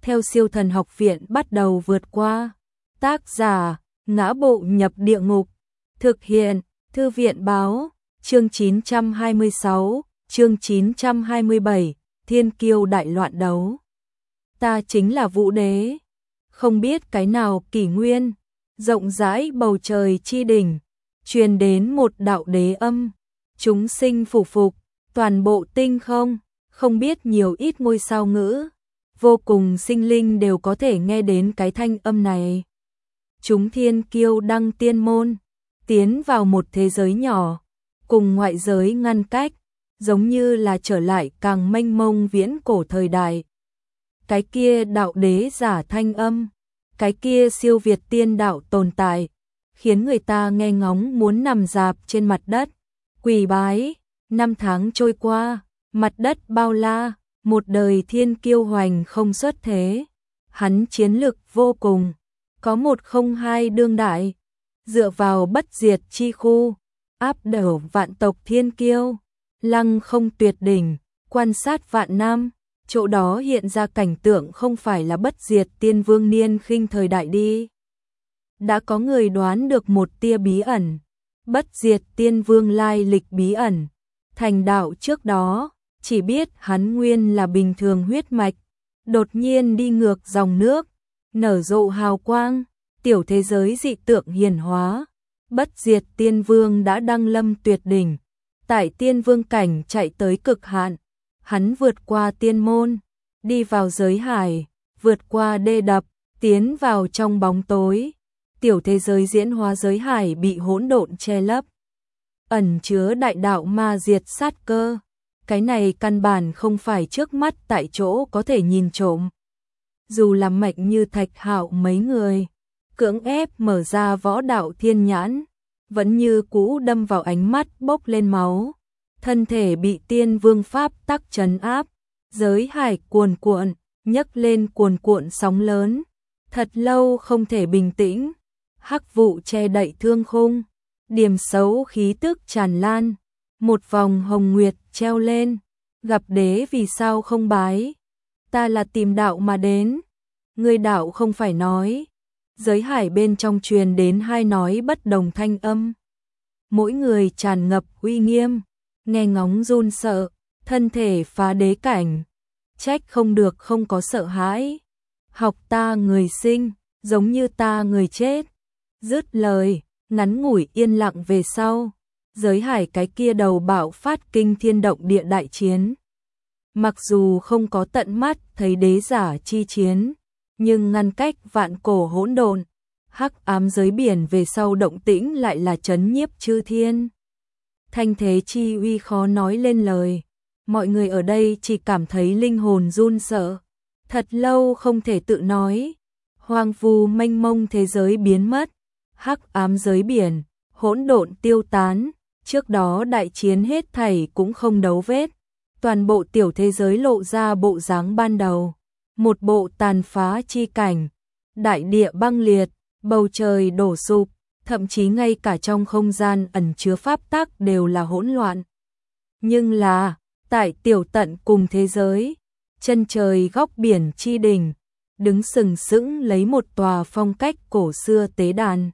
theo Siêu Thần Học Viện bắt đầu vượt qua. Tác giả: Ngã Bộ Nhập Địa Ngục. Thực hiện: Thư viện báo. Chương 926, chương 927, Thiên Kiêu đại loạn đấu. Ta chính là Vũ Đế. Không biết cái nào kỷ nguyên, rộng rãi bầu trời chi đỉnh, truyền đến một đạo đế âm. Chúng sinh phủ phục, toàn bộ tinh không biết nhiều ít ngôi sao ngữ, vô cùng sinh linh đều có thể nghe đến cái thanh âm này. Chúng thiên kiêu đăng tiên môn, tiến vào một thế giới nhỏ, cùng ngoại giới ngăn cách, giống như là trở lại càng mênh mông viễn cổ thời đại. Cái kia đạo đế giả thanh âm, cái kia siêu việt tiên đạo tồn tại, khiến người ta nghe ngóng muốn nằm rạp trên mặt đất, quỳ bái. Năm tháng trôi qua, mặt đất bao la, một đời thiên kiêu hoành không xuất thế. Hắn chiến lực vô cùng, có 102 đương đại, dựa vào bất diệt chi khu, áp đảo vạn tộc thiên kiêu, lăng không tuyệt đỉnh, quan sát vạn năm. Chỗ đó hiện ra cảnh tượng không phải là bất diệt tiên vương niên khinh thời đại đi. Đã có người đoán được một tia bí ẩn, bất diệt tiên vương lai lịch bí ẩn. Thành đạo trước đó, chỉ biết hắn nguyên là bình thường huyết mạch, đột nhiên đi ngược dòng nước, nở rộ hào quang, tiểu thế giới dị tượng hiển hóa. Bất diệt tiên vương đã đăng lâm tuyệt đỉnh, tại tiên vương cảnh chạy tới cực hạn. Hắn vượt qua tiên môn, đi vào giới hải, vượt qua đê đập, tiến vào trong bóng tối. Tiểu thế giới diễn hóa giới hải bị hỗn độn che lấp, ẩn chứa đại đạo ma diệt sát cơ. Cái này căn bản không phải trước mắt tại chỗ có thể nhìn trộm. Dù là mệnh như Thạch Hạo mấy người cưỡng ép mở ra võ đạo thiên nhãn, vẫn như cũ đâm vào ánh mắt bốc lên máu. Thân thể bị tiên vương pháp tắc trấn áp, giới hải cuồn cuộn, nhấc lên cuồn cuộn sóng lớn, thật lâu không thể bình tĩnh. Hắc vụ che đậy thương khung, điểm xấu khí tức tràn lan, một vòng hồng nguyệt treo lên. Gặp đế vì sao không bái? Ta là tìm đạo mà đến. Người đạo không phải nói. Giới hải bên trong truyền đến hai nói bất đồng thanh âm, mỗi người tràn ngập uy nghiêm, nghe ngóng run sợ. Thân thể phá đế cảnh, trách không được không có sợ hãi. Học ta người sinh, giống như ta người chết. Dứt lời, ngắn ngủi yên lặng về sau, giới hải cái kia đầu bạo phát kinh thiên động địa đại chiến. Mặc dù không có tận mắt thấy đế giả chi chiến, nhưng ngăn cách vạn cổ hỗn độn, hắc ám giới biển về sau động tĩnh lại là chấn nhiếp chư thiên. Thanh thế chi uy khó nói lên lời, mọi người ở đây chỉ cảm thấy linh hồn run sợ. Thật lâu không thể tự nói, hoang vu mênh mông thế giới biến mất, hắc ám giới biển, hỗn độn tiêu tán. Trước đó đại chiến hết thảy cũng không dấu vết, toàn bộ tiểu thế giới lộ ra bộ dáng ban đầu, một bộ tàn phá chi cảnh. Đại địa băng liệt, bầu trời đổ sụp, thậm chí ngay cả trong không gian ẩn chứa pháp tắc đều là hỗn loạn. Nhưng là, tại tiểu tận cùng thế giới, chân trời góc biển chi đỉnh, đứng sừng sững lấy một tòa phong cách cổ xưa tế đàn.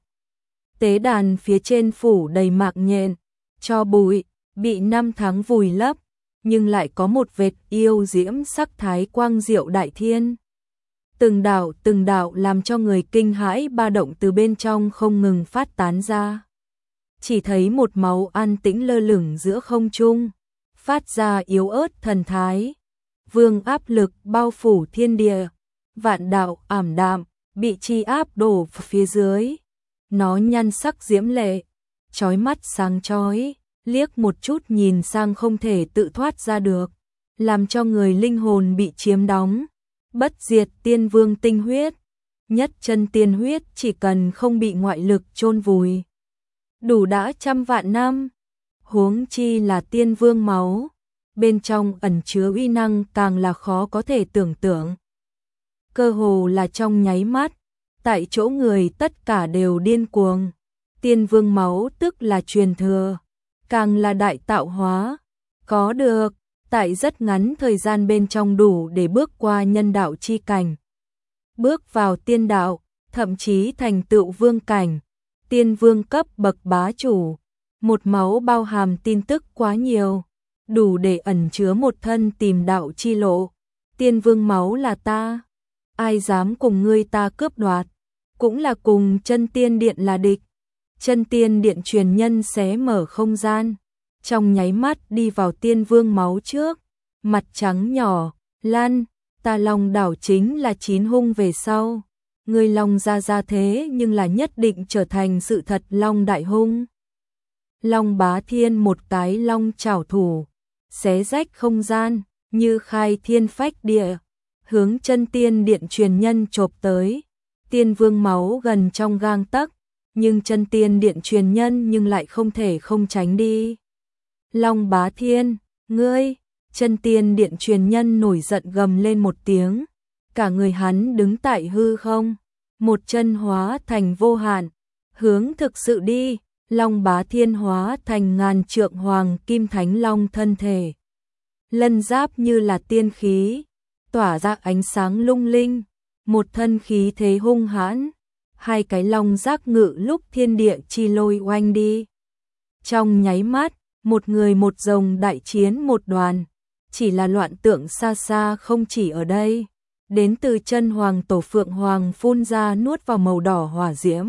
Tế đàn phía trên phủ đầy mạc nhện, tro bụi, bị năm tháng vùi lấp, nhưng lại có một vệt yêu diễm sắc thái quang diệu đại thiên. Từng đạo làm cho người kinh hãi ba động từ bên trong không ngừng phát tán ra. Chỉ thấy một màu an tĩnh lơ lửng giữa không trung, phát ra yếu ớt thần thái. Vương áp lực bao phủ thiên địa, vạn đạo ảm đạm, bị chi áp đổ phía dưới. Nó nhan sắc diễm lệ, chói mắt sáng chói, liếc một chút nhìn sang không thể tự thoát ra được, làm cho người linh hồn bị chiếm đóng. Bất diệt tiên vương tinh huyết, nhất chân tiên huyết chỉ cần không bị ngoại lực chôn vùi, đủ đã trăm vạn năm. Huống chi là tiên vương máu, bên trong ẩn chứa uy năng càng là khó có thể tưởng tượng. Cơ hồ là trong nháy mắt, tại chỗ người tất cả đều điên cuồng. Tiên vương máu tức là truyền thừa, càng là đại tạo hóa, có được tại rất ngắn thời gian bên trong đủ để bước qua nhân đạo chi cảnh, bước vào tiên đạo, thậm chí thành tựu vương cảnh, tiên vương cấp bậc bá chủ. Một máu bao hàm tin tức quá nhiều, đủ để ẩn chứa một thân tìm đạo chi lộ. Tiên vương máu là ta, ai dám cùng ngươi ta cướp đoạt, cũng là cùng chân tiên điện là địch. Chân tiên điện truyền nhân xé mở không gian, trong nháy mắt đi vào tiên vương máu trước, mặt trắng nhỏ, lăn, ta Long đảo chính là 9 hung về sau. Ngươi Long ra thế nhưng là nhất định trở thành sự thật Long đại hung. Long Bá Thiên một cái long trảo thủ, xé rách không gian, như khai thiên phách địa, hướng chân tiên điện truyền nhân chộp tới. Tiên vương máu gần trong gang tấc, nhưng chân tiên điện truyền nhân nhưng lại không thể không tránh đi. Long Bá Thiên, ngươi! Chân tiên điện truyền nhân nổi giận gầm lên một tiếng, cả người hắn đứng tại hư không, một chân hóa thành vô hạn, hướng thực sự đi. Long Bá Thiên hóa thành ngàn trượng hoàng kim thánh long thân thể, lân giáp như là tiên khí, tỏa ra ánh sáng lung linh, một thân khí thế hung hãn, hai cái long giác ngự lúc thiên địa chi lôi oanh đi. Trong nháy mắt, một người một rồng đại chiến một đoàn, chỉ là loạn tượng xa xa không chỉ ở đây, đến từ chân hoàng tổ phượng hoàng phun ra nuốt vào màu đỏ hỏa diễm,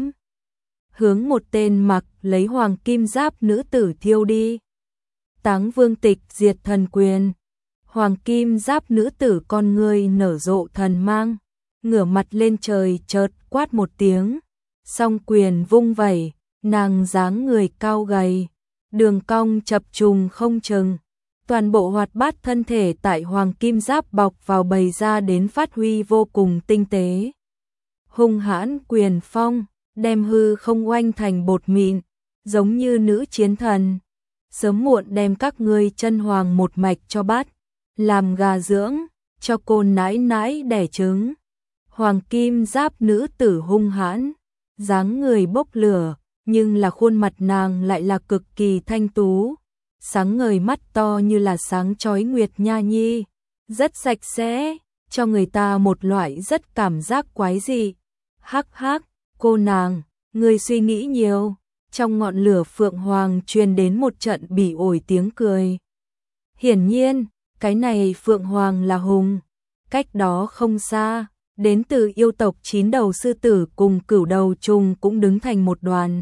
hướng một tên mặc lấy hoàng kim giáp nữ tử thiêu đi. Táng Vương Tịch diệt thần quyền. Hoàng kim giáp nữ tử con ngươi nở rộ thần mang, ngửa mặt lên trời chợt quát một tiếng, song quyền vung vẩy, nàng dáng người cao gầy, đường cong chập trùng không chừng, toàn bộ hoạt bát thân thể tại hoàng kim giáp bọc vào bày ra đến phát huy vô cùng tinh tế. Hung hãn quyền phong, đem hư không oanh thành bột mịn, giống như nữ chiến thần. Sớm muộn đem các ngươi chân hoàng một mạch cho bắt, làm gà dưỡng, cho cô nãi nãi đẻ trứng. Hoàng kim giáp nữ tử hung hãn, dáng người bốc lửa, nhưng là khuôn mặt nàng lại là cực kỳ thanh tú, sáng ngời mắt to như là sáng chói nguyệt nha nhi, rất sạch sẽ, cho người ta một loại rất cảm giác quái dị. Hắc hắc, cô nàng, người suy nghĩ nhiều. Trong ngọn lửa phượng hoàng truyền đến một trận bỉ ổi tiếng cười. Hiển nhiên, cái này phượng hoàng là hùng. Cách đó không xa, đến từ yêu tộc 9 đầu sư tử cùng cửu đầu trùng cũng đứng thành một đoàn.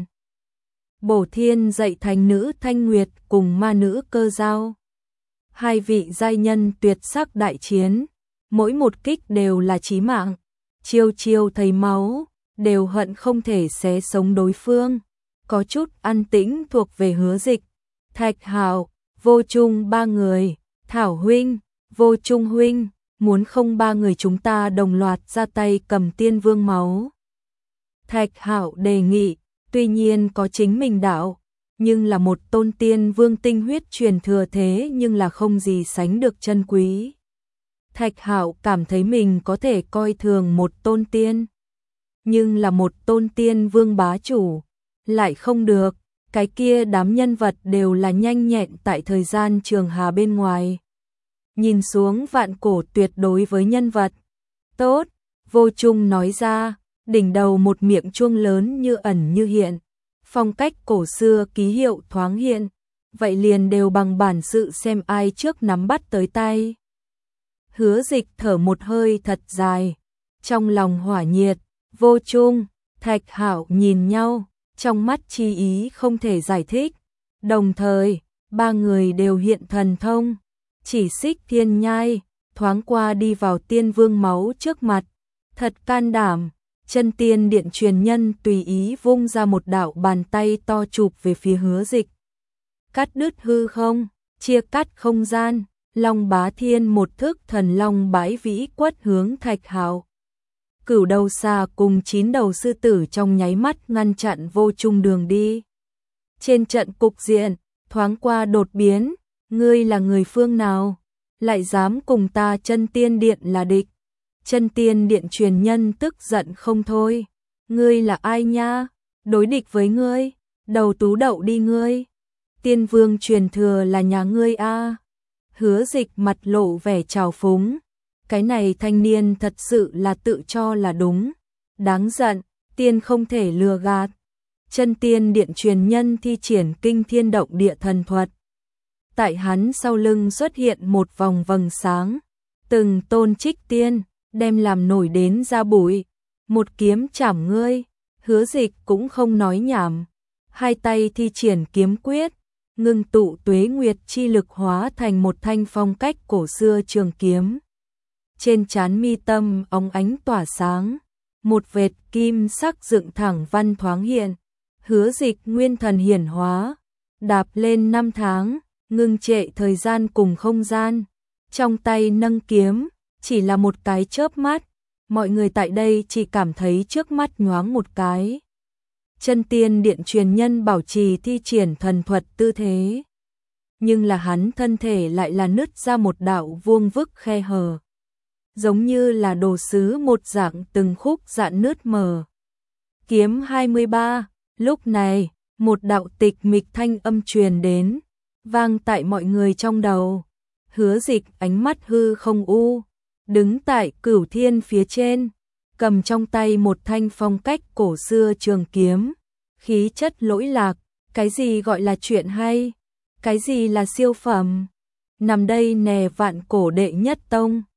Bổ Thiên dạy thành nữ Thanh Nguyệt cùng ma nữ Cơ Giao. Hai vị giai nhân tuyệt sắc đại chiến, mỗi một kích đều là chí mạng, chiêu chiêu thấy máu, đều hận không thể xé sống đối phương. Có chút an tĩnh thuộc về Hứa Dịch, Thạch Hạo, Vô Trung ba người, Thảo huynh, Vô Trung huynh, muốn không ba người chúng ta đồng loạt ra tay cầm tiên vương máu. Thạch Hạo đề nghị, tuy nhiên có chính mình đạo, nhưng là một tôn tiên vương tinh huyết truyền thừa thế nhưng là không gì sánh được chân quý. Thạch Hạo cảm thấy mình có thể coi thường một tôn tiên, nhưng là một tôn tiên vương bá chủ lại không được, cái kia đám nhân vật đều là nhanh nhẹn tại thời gian trường hà bên ngoài. Nhìn xuống vạn cổ tuyệt đối với nhân vật. Tốt, Vô Trung nói ra, đỉnh đầu một miệng chuông lớn như ẩn như hiện, phong cách cổ xưa ký hiệu thoáng hiện, vậy liền đều bằng bản sự xem ai trước nắm bắt tới tay. Hứa Dịch thở một hơi thật dài, trong lòng hỏa nhiệt, Vô Trung, Thạch Hạo nhìn nhau, trong mắt chi ý không thể giải thích. Đồng thời, ba người đều hiện thần thông, chỉ xích thiên nhai, thoáng qua đi vào tiên vương máu trước mặt. Thật can đảm, chân tiên điện truyền nhân tùy ý vung ra một đạo bàn tay to chụp về phía Hứa Dịch. Cắt đứt hư không, chia cắt không gian, Long Bá Thiên một thức thần long bái vĩ quất hướng Thạch Hạo. Cửu đầu xà cùng 9 đầu sư tử trong nháy mắt ngăn chặn Vô Trung đường đi. Trên trận cục diện, thoáng qua đột biến, ngươi là người phương nào, lại dám cùng ta chân tiên điện là địch. Chân tiên điện truyền nhân tức giận không thôi, ngươi là ai nha, đối địch với ngươi, đầu tú đậu đi ngươi. Tiên vương truyền thừa là nhà ngươi a. Hứa Dịch mặt lộ vẻ trào phúng, Cái này thanh niên thật sự là tự cho là đúng. Đáng giận, tiên không thể lừa gạt. Chân tiên điện truyền nhân thi triển kinh thiên động địa thần thuật. Tại hắn sau lưng xuất hiện một vòng vầng sáng. Từng tôn trích tiên, đem làm nổi đến ra bụi. Một kiếm chảm ngươi, Hứa Dịch cũng không nói nhảm. Hai tay thi triển kiếm quyết, ngưng tụ tuế nguyệt chi lực hóa thành một thanh phong cách cổ xưa trường kiếm. Trên trán mi tâm óng ánh tỏa sáng, một vệt kim sắc dựng thẳng văn thoáng hiện. Hứa Dịch nguyên thần hiển hóa, đạp lên năm tháng, ngưng trệ thời gian cùng không gian. Trong tay nâng kiếm, chỉ là một cái chớp mắt, mọi người tại đây chỉ cảm thấy trước mắt nhoáng một cái. Chân tiên điện truyền nhân bảo trì thi triển thần thuật tư thế. Nhưng là hắn thân thể lại là nứt ra một đạo vuông vức khe hở. Giống như là đồ sứ một dạng từng khúc dạn nứt mờ. Kiếm 23, lúc này, một đạo tịch mịch thanh âm truyền đến, vang tại mọi người trong đầu. Hứa Dịch ánh mắt hư không u, đứng tại cửu thiên phía trên, cầm trong tay một thanh phong cách cổ xưa trường kiếm, khí chất lỗi lạc. Cái gì gọi là chuyện hay? Cái gì là siêu phẩm? Nằm đây nè vạn cổ đệ nhất tông.